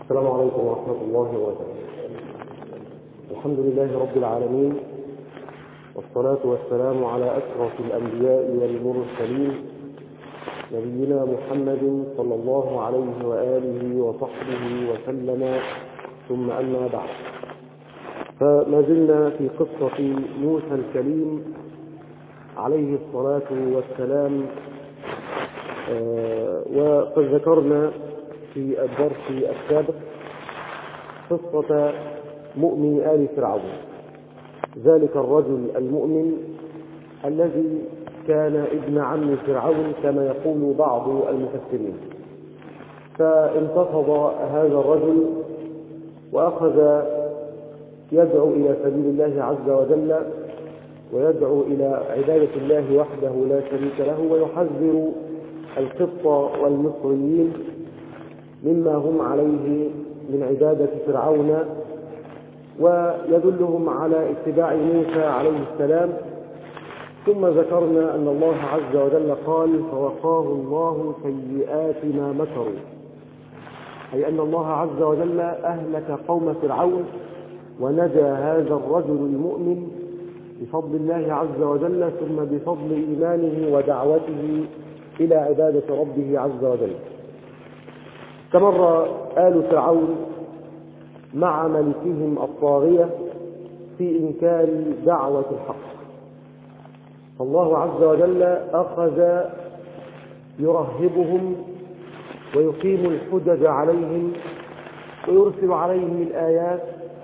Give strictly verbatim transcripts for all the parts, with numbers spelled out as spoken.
السلام عليكم ورحمة الله وبركاته. الحمد لله رب العالمين، والصلاة والسلام على أشرف الأنبياء والمرسلين نبينا محمد صلى الله عليه وآله وصحبه وسلم، ثم أما بعد، فما زلنا في قصة موسى الكليم عليه الصلاة والسلام. وقد ذكرنا في الدرس السابق قصة مؤمن آل فرعون، ذلك الرجل المؤمن الذي كان ابن عم فرعون كما يقول بعض المفسرين. فانتفض هذا الرجل وأخذ يدعو إلى سبيل الله عز وجل، ويدعو إلى عبادة الله وحده لا شريك له، ويحذر القبط والمصريين مما هم عليه من عبادة فرعون، ويدلهم على اتباع موسى عليه السلام. ثم ذكرنا أن الله عز وجل قال: فوقاه الله سيئات ما مكروا، أي أن الله عز وجل أهلك قوم فرعون ونجى هذا الرجل المؤمن بفضل الله عز وجل، ثم بفضل إيمانه ودعوته إلى عبادة ربه عز وجل. استمر آل فرعون مع ملكهم الطاغية في إنكار دعوة الحق، فالله عز وجل أخذ يرهبهم ويقيم الحجج عليهم ويرسل عليهم الآيات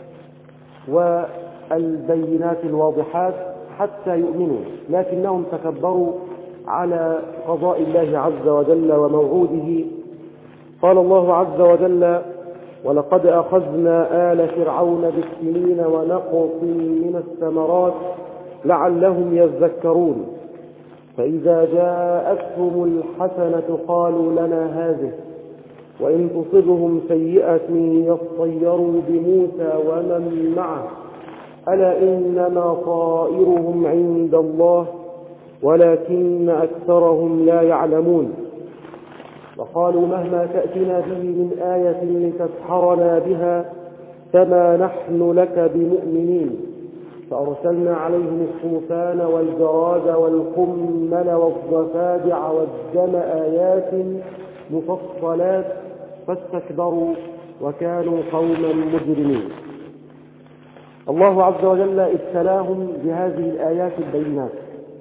والبينات الواضحات حتى يؤمنوا، لكنهم تكبروا على قضاء الله عز وجل وموعوده. قال الله عز وجل: ولقد أخذنا آل فرعون بالسنين ونقص من الثمرات لعلهم يذكرون، فإذا جاءتهم الحسنة قالوا لنا هذه، وإن تصبهم سيئة يطيروا بموسى ومن معه، ألا إنما طائرهم عند الله ولكن أكثرهم لا يعلمون. وقالوا: مهما تأتنا به من آية لتسحرنا بها فما نحن لك بمؤمنين. فأرسلنا عليهم الطوفان والجراد والقمل والضفادع والدم آيات مفصلات فاستكبروا وكانوا قوما مجرمين. الله عز وجل ابتلاهم بهذه الآيات البينات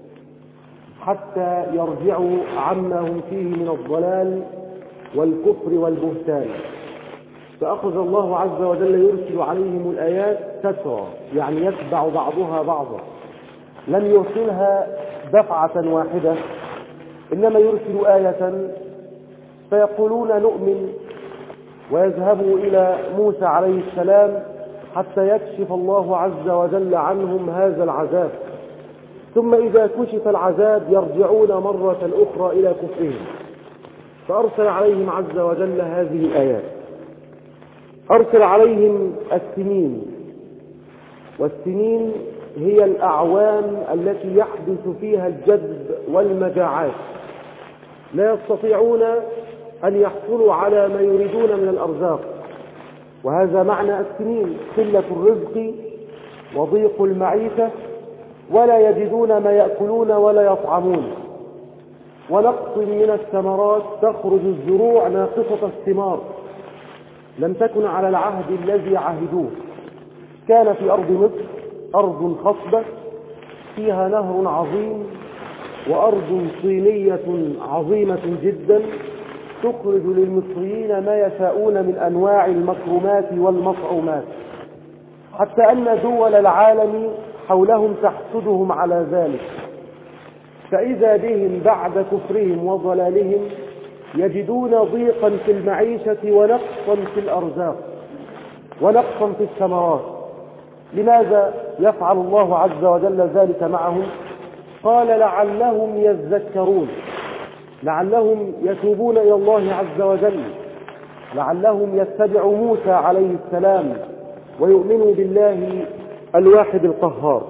حتى يرجعوا عما هم فيه من الضلال والكفر والبهتان، فأخذ الله عز وجل يرسل عليهم الآيات تترى، يعني يتبع بعضها بعضا، لم يرسلها دفعة واحدة، إنما يرسل آية فيقولون نؤمن، ويذهبوا إلى موسى عليه السلام حتى يكشف الله عز وجل عنهم هذا العذاب، ثم إذا كشف العذاب يرجعون مرة أخرى إلى كفرهم، فأرسل عليهم عز وجل هذه الآيات. أرسل عليهم السنين، والسنين هي الأعوام التي يحدث فيها الجذب والمجاعات، لا يستطيعون أن يحصلوا على ما يريدون من الأرزاق، وهذا معنى السنين: قلة الرزق وضيق المعيشة، ولا يجدون ما يأكلون ولا يطعمون، ونقص من الثمرات، تخرج الزروع ناقصة الثمار، لم تكن على العهد الذي عهدوه. كان في أرض مصر أرض خصبة فيها نهر عظيم وأرض صينية عظيمة جدا تخرج للمصريين ما يشاءون من أنواع المكرمات والمطعومات، حتى أن دول العالم حولهم تحسدهم على ذلك. فإذا بهم بعد كفرهم وضلالهم يجدون ضيقا في المعيشة ونقصا في الأرزاق ونقصا في الثمرات. لماذا يفعل الله عز وجل ذلك معهم؟ قال: لعلهم يذكرون، لعلهم يتوبون إلى الله عز وجل، لعلهم يتبعوا موسى عليه السلام ويؤمنوا بالله الواحد القهار.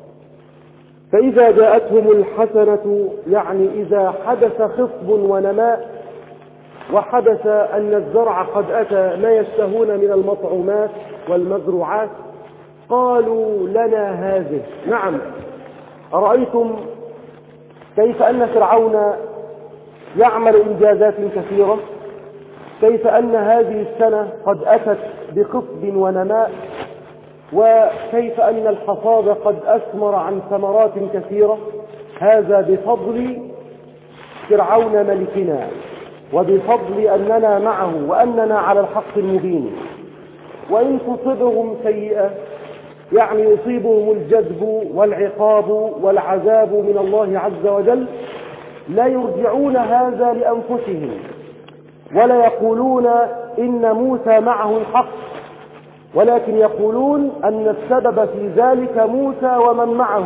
فإذا جاءتهم الحسنة، يعني إذا حدث خصب ونماء، وحدث أن الزرع قد أتى ما يشتهون من المطعومات والمزروعات، قالوا لنا هذه. نعم، أرأيتم كيف أن فرعون يعمل إنجازات كثيرة، كيف أن هذه السنة قد أتت بخصب ونماء، وكيف أن الحصاد قد أثمر عن ثمرات كثيرة. هذا بفضل فرعون ملكنا، وبفضل أننا معه وأننا على الحق المبين. وإن تصبهم سيئة، يعني يصيبهم الجذب والعقاب والعذاب من الله عز وجل، لا يرجعون هذا لأنفسهم ولا يقولون إن موسى معه الحق، ولكن يقولون أن السبب في ذلك موسى ومن معه،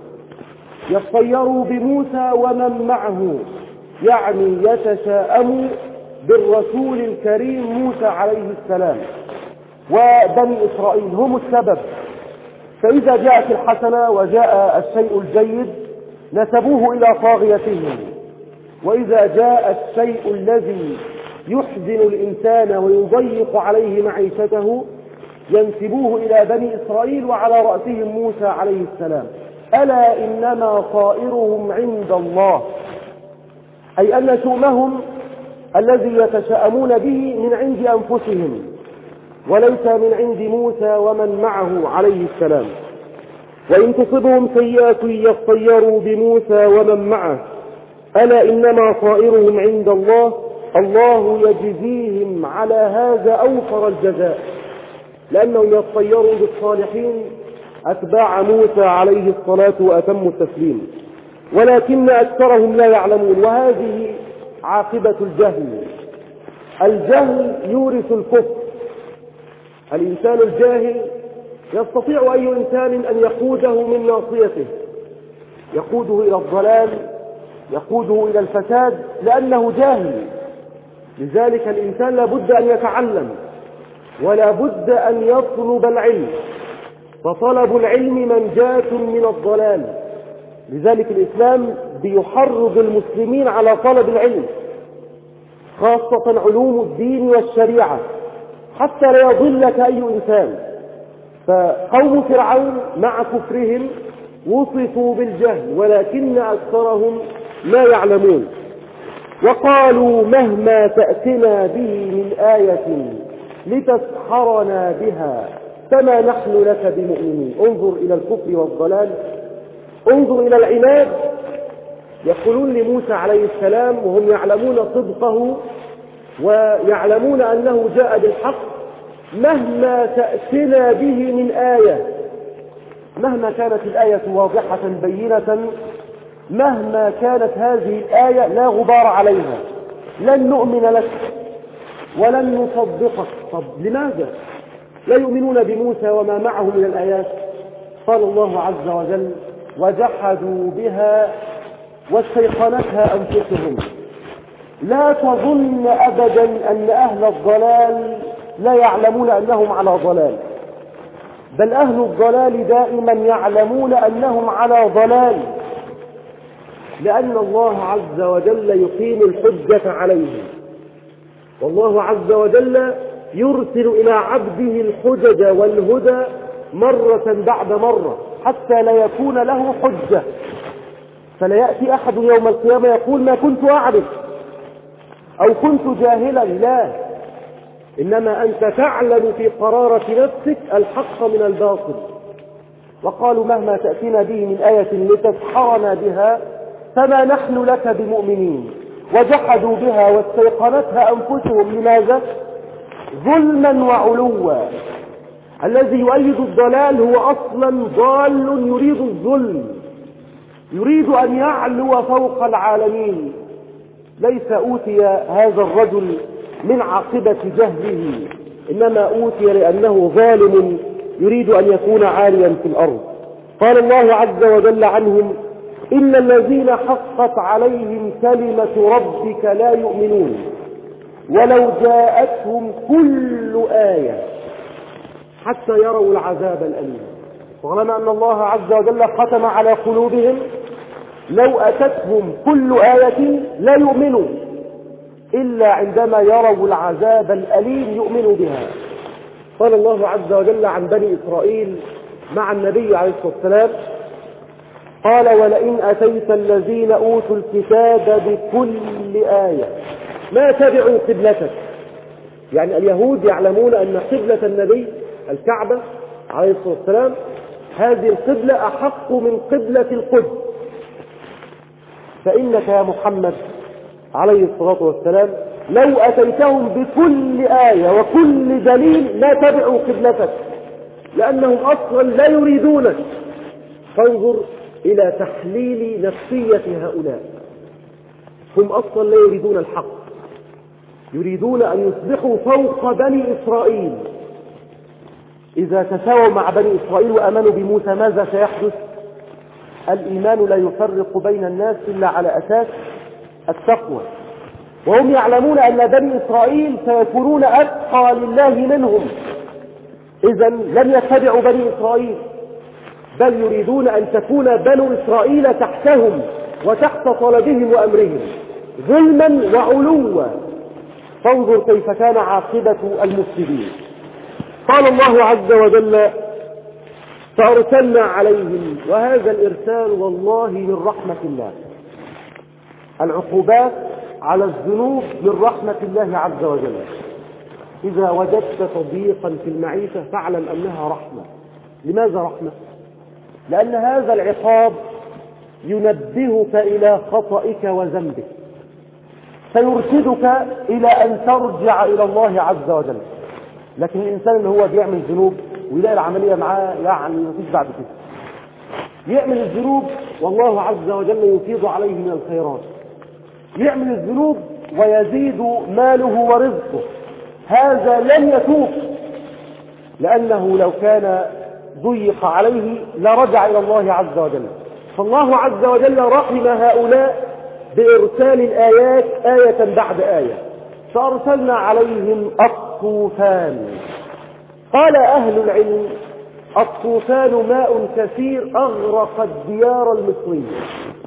يطيروا بموسى ومن معه، يعني يتشاءموا بالرسول الكريم موسى عليه السلام، وبني إسرائيل هم السبب. فإذا جاءت الحسنة وجاء الشيء الجيد نسبوه إلى طاغيتهم، وإذا جاء الشيء الذي يحزن الإنسان ويضيق عليه معيشته ينسبوه إلى بني إسرائيل وعلى رأسهم موسى عليه السلام. ألا إنما طائرهم عند الله، أي أن شؤمهم الذي يتشاءمون به من عند أنفسهم وليس من عند موسى ومن معه عليه السلام. وإن تصبهم سيئة يطيروا بموسى ومن معه، ألا إنما طائرهم عند الله، الله يجزيهم على هذا أوفر الجزاء، لأنهم يطيروا بالصالحين أتباع موسى عليه الصلاة وأتم التسليم، ولكن أكثرهم لا يعلمون. وهذه عاقبة الجهل. الجهل يورث الكفر. الإنسان الجاهل يستطيع أي إنسان أن يقوده من ناصيته، يقوده إلى الضلال، يقوده إلى الفساد، لأنه جاهل. لذلك الإنسان لابد أن يتعلم ولا بد أن يطلب العلم، فطلب العلم منجاة من الضلال. لذلك الإسلام بيحرض المسلمين على طلب العلم، خاصة علوم الدين والشريعة، حتى لا يضلك أي إنسان. فقوم فرعون مع كفرهم وصفوا بالجهل، ولكن أكثرهم لا يعلمون. وقالوا مهما تأتنا به من آية لتسحرنا بها فما نحن لك بمؤمنين. انظر إلى الكفر والضلال، انظر إلى العناد. يقولون لموسى عليه السلام وهم يعلمون صدقه ويعلمون أنه جاء بالحق: مهما تأتنا به من آية. مهما كانت الآية واضحة بينة، مهما كانت هذه الآية لا غبار عليها، لن نؤمن لك ولن نصدقك. طب لماذا لا يؤمنون بموسى وما معه من الآيات؟ قال الله عز وجل: وجحدوا بها واستيقنتها أنفسهم. لا تظن أبدا أن أهل الضلال لا يعلمون أنهم على ضلال، بل أهل الضلال دائما يعلمون أنهم على ضلال، لأن الله عز وجل يقيم الحجة عليهم، والله عز وجل يرسل إلى عبده الحجج والهدى مرة بعد مرة حتى لا يكون له حجة. فلا يأتي أحد يوم القيامة يقول ما كنت أعرف أو كنت جاهلا، لا، إنما أنت تعلم في قرارة نفسك الحق من الباطل. وقالوا مهما تأتينا به من آية لتسحرنا بها فما نحن لك بمؤمنين. وجحدوا بها واستيقنتها أنفسهم. لماذا؟ ظلما وعلوا. الذي يؤيد الضلال هو أصلا ضال يريد الظلم، يريد أن يعلو فوق العالمين. ليس أوتي هذا الرجل من عاقبة جهله، إنما أوتي لأنه ظالم يريد أن يكون عاليا في الأرض. قال الله عز وجل عنهم: إن الذين حقت عليهم كلمة ربك لا يؤمنون ولو جاءتهم كل آية حتى يروا العذاب الأليم. طالما أن الله عز وجل ختم على قلوبهم، لو أتتهم كل آية لا يؤمنوا. إلا عندما يروا العذاب الأليم يؤمنوا بها. قال الله عز وجل عن بني إسرائيل مع النبي عليه الصلاة والسلام قال ولئن أتيت الذين أوتوا الكتاب بكل آية ما تبعوا قبلتك. يعني اليهود يعلمون أن قبلة النبي الكعبة عليه الصلاة والسلام هذه القبلة أحق من قبلة القدس، فإنك يا محمد عليه الصلاة والسلام لو أتيتهم بكل آية وكل دليل لا تبعوا قبلتك، لأنهم أصلا لا يريدونك. فانظر إلى تحليل نفسية هؤلاء، هم أصلا لا يريدون الحق، يريدون أن يصبحوا فوق بني إسرائيل. إذا تساووا مع بني إسرائيل وأمنوا بموسى ماذا سيحدث؟ الإيمان لا يفرق بين الناس إلا على أساس التقوى، وهم يعلمون أن بني إسرائيل سيكونون أتقى لله منهم، إذا لم يتبعوا بني إسرائيل، بل يريدون أن تكون بنو إسرائيل تحتهم وتحت طلبهم وأمرهم ظلما وعلوا. فانظر كيف كان عاقبة المفسدين. قال الله عز وجل فأرسلنا عليهم، وهذا الإرسال والله من رحمة الله. العقوبات على الذنوب من رحمة الله عز وجل. إذا وجدت تضييقا في المعيشة فاعلم أنها رحمة. لماذا رحمة؟ لأن هذا العقاب ينبهك إلى خطئك وذنبك، فيرشدك إلى أن ترجع إلى الله عز وجل. لكن الإنسان اللي هو بيعمل ذنوب ويلاقي العملية معاه يعني مفيش بعد كده، يعمل الذنوب والله عز وجل يفيض عليه من الخيرات، يعمل الذنوب ويزيد ماله ورزقه، هذا لن يتوب، لأنه لو كان ضيق عليه لرجع إلى الله عز وجل. فالله عز وجل رحم هؤلاء بإرسال الآيات آية بعد آية. فأرسلنا عليهم الطوفان. قال أهل العلم الطوفان ماء كثير أغرق الديار المصرية،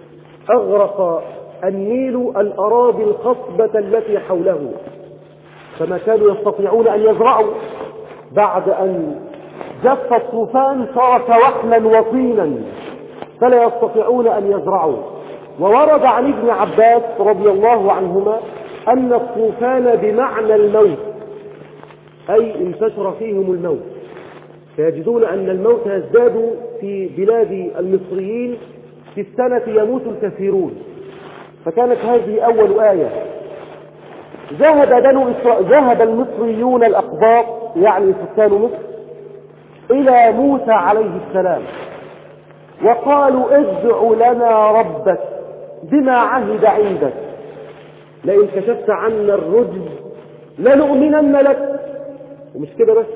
أغرق النيل الأراضي الخصبة التي حوله، فما كانوا يستطيعون أن يزرعوا. بعد أن جف الطوفان صار كوحلا وطينا فلا يستطيعون أن يزرعوا. وورد عن ابن عباس رضي الله عنهما أن الطوفان بمعنى الموت، أي انتشر فيهم الموت، فيجدون أن الموت يزداد في بلاد المصريين، في السنة يموت الكثيرون. فكانت هذه أول آية. ذهب بنو إسرائيل، ذهب المصريون الأقباط يعني سكان مصر إلى موسى عليه السلام وقالوا ادع لنا ربك بما عهد عندك لئن كشفت عنا الرجز لنؤمنن لك، ومش كده بس،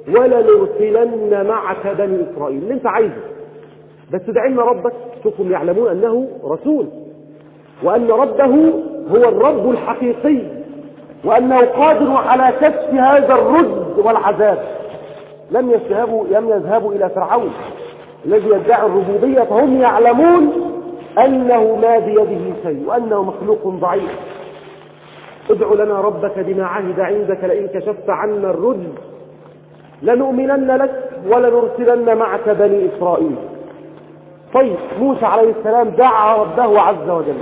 ولنرسلن معك بني إسرائيل. اللي انت عايزه بس ادع لنا ربك. شوفهم يعلمون أنه رسول، وأن ربه هو الرب الحقيقي، وأنه قادر على كشف هذا الرجز والعذاب. لم يذهبوا لم يذهبوا إلى فرعون الذي يدعي الربوبية، فهم يعلمون أنه ما بيده شيء وأنه مخلوق ضعيف. ادع لنا ربك بما عهد عندك لئن كشفت عنا الرجز لنؤمنن لك ولنرسلن معك بني إسرائيل. طيب موسى عليه السلام دعا ربه عز وجل،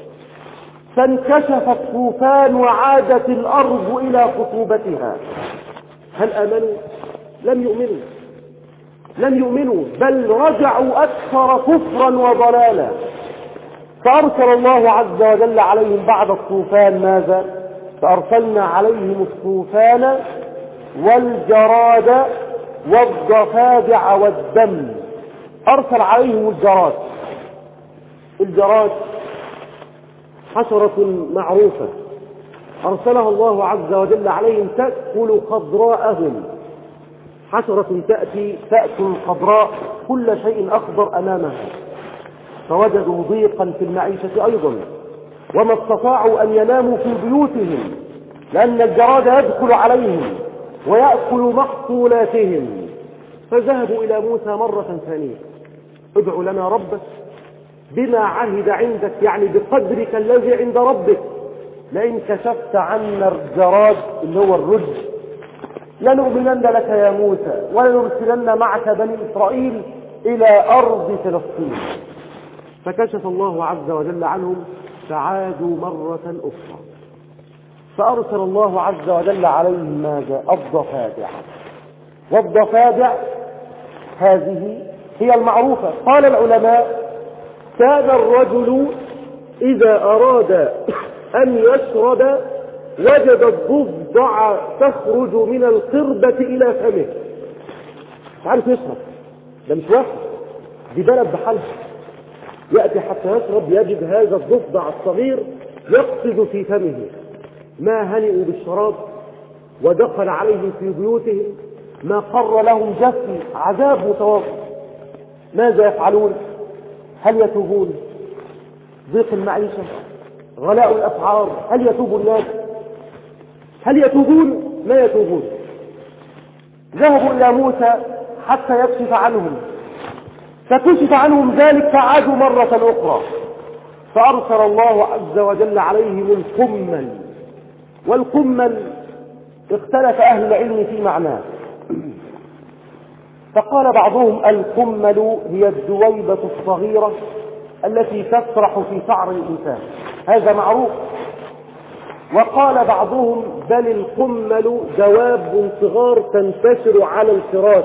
فانكشف الطوفان وعادت الأرض إلى خصوبتها. هل آمنوا؟ لم يؤمنوا لم يؤمنوا بل رجعوا أكثر كفرا وضلالا. فأرسل الله عز وجل عليهم بعد الطوفان ماذا؟ فأرسلنا عليهم الطوفان والجراد والضفادع والدم. أرسل عليهم الجراد. الجراد حشرة معروفة أرسلها الله عز وجل عليهم تأكل خضراءهم. حشرة تأتي تأكل خضراء كل شيء أخضر أمامها، فوجدوا ضيقا في المعيشة أيضا، وما استطاعوا أن يناموا في بيوتهم لأن الجراد يدخل عليهم ويأكل محصولاتهم. فذهبوا إلى موسى مرة ثانية، ادع لنا ربك بما عهد عندك، يعني بقدرك الذي عند ربك لئن كشفت عنا الجراد اللي هو الرجل لنؤمنن لك يا موسى ولنرسلن معك بني إسرائيل إلى أرض فلسطين. فكشف الله عز وجل عنهم فعادوا مرة أخرى، فأرسل الله عز وجل عليهم ماذا؟ الضفادع. والضفادع هذه هي المعروفة. قال العلماء: كان الرجل إذا أراد أن يشرب وجد الضفدع تخرج من القربة إلى فمه. مش عارف يشرب، ده مش واحد، دي بلد بحالها. يأتي حتى يشرب يجد هذا الضفدع الصغير يقصد في فمه. ما هنئوا بالشراب ودخل عليهم في بيوتهم، ما قر لهم جسم، عذاب متواصل. ماذا يفعلون؟ هل يتوبون؟ ضيق المعيشة، غلاء الأسعار، هل يتوب الناس؟ هل يتوبون؟ ما يتوبون. ذهبوا إلى موسى حتى يكشف عنهم، فكشف عنهم ذلك فعادوا مرة أخرى، فأرسل الله عز وجل عليهم القمل. والقمل اختلف أهل العلم في معناه، فقال بعضهم: القمل هي الدويبة الصغيرة التي تسرح في شعر الإنسان، هذا معروف. وقال بعضهم: بل القمل دواب صغار تنتشر على الفراش،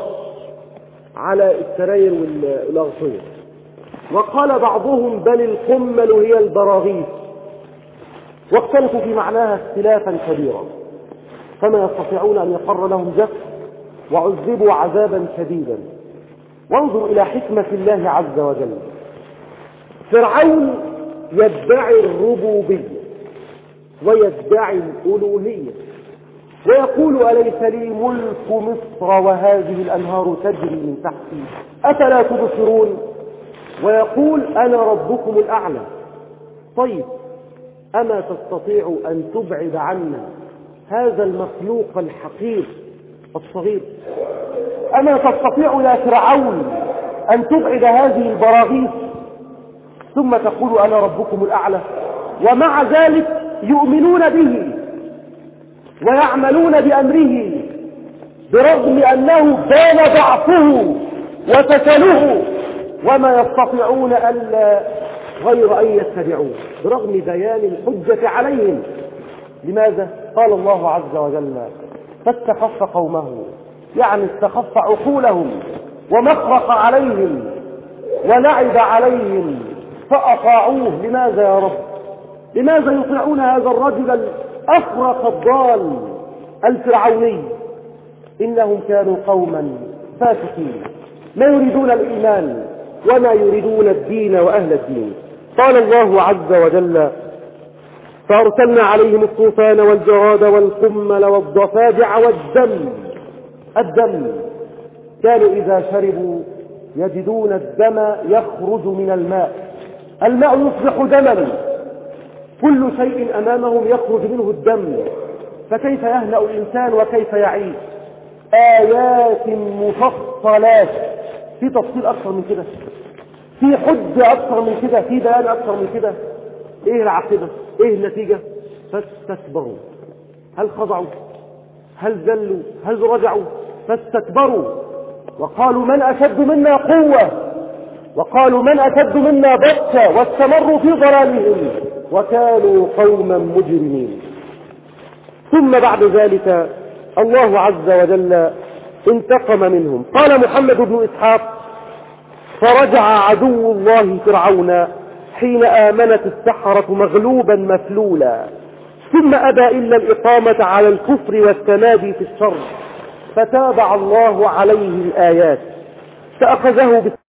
على السراير والأغطية. وقال بعضهم: بل القمل هي البراغيث. واختلفوا في معناها اختلافا كبيرا، فما يستطيعون أن يقر لهم جسد وعذبوا عذابا شديدا. وانظر إلى حكمة الله عز وجل. فرعون يدعي الربوبية ويدعي الألوهية ويقول: أليس لي ملك مصر وهذه الأنهار تجري من تحتي أفلا تبصرون؟ ويقول: أنا ربكم الأعلى. طيب، أما تستطيع أن تبعد عنا هذا المخلوق الحقير الصغير؟ أما تستطيع يا فرعون أن تبعد هذه البراغيث ثم تقول: أنا ربكم الأعلى؟ ومع ذلك يؤمنون به ويعملون بأمره برغم أنه بان ضعفه وفشله، وما يستطيعون ألا غير أن يتبعوه برغم بيان الحجة عليهم. لماذا؟ قال الله عز وجل: فاستخف قومه، يعني استخف عقولهم ومخرق عليهم ولعب عليهم فأطاعوه. لماذا يا رب؟ لماذا يطيعون هذا الرجل الأخرق الضال الفرعوني؟ إنهم كانوا قوما فاسقين لا يريدون الإيمان وما يريدون الدين وأهل الدين. قال الله عز وجل: فأرسلنا عليهم الطوفان والجراد والقمل والضفادع والدم. الدم كانوا إذا شربوا يجدون الدم يخرج من الماء، الماء يصبح دما، كل شيء أمامهم يخرج منه الدم، فكيف يهنأ الإنسان وكيف يعيش؟ آيات مفصلات، في تفصيل أكثر من كده، في حجة أكثر من كده، في بيان أكثر من كده. إيه العاقبة؟ إيه النتيجة؟ فاستكبروا. هل خضعوا؟ هل ذلوا؟ هل رجعوا؟ فاستكبروا وقالوا: من أشد منا قوة، وقالوا: من أشد منا بطشا، واستمروا في ضلالهم وكانوا قوما مجرمين. ثم بعد ذلك الله عز وجل انتقم منهم. قال محمد بن إسحاق: فرجع عدو الله فرعون حين آمنت السحرة مغلوبا مفلولا، ثم أبى إلا الإقامة على الكفر والتمادي في الشر، فتابع الله عليه الآيات فأخذه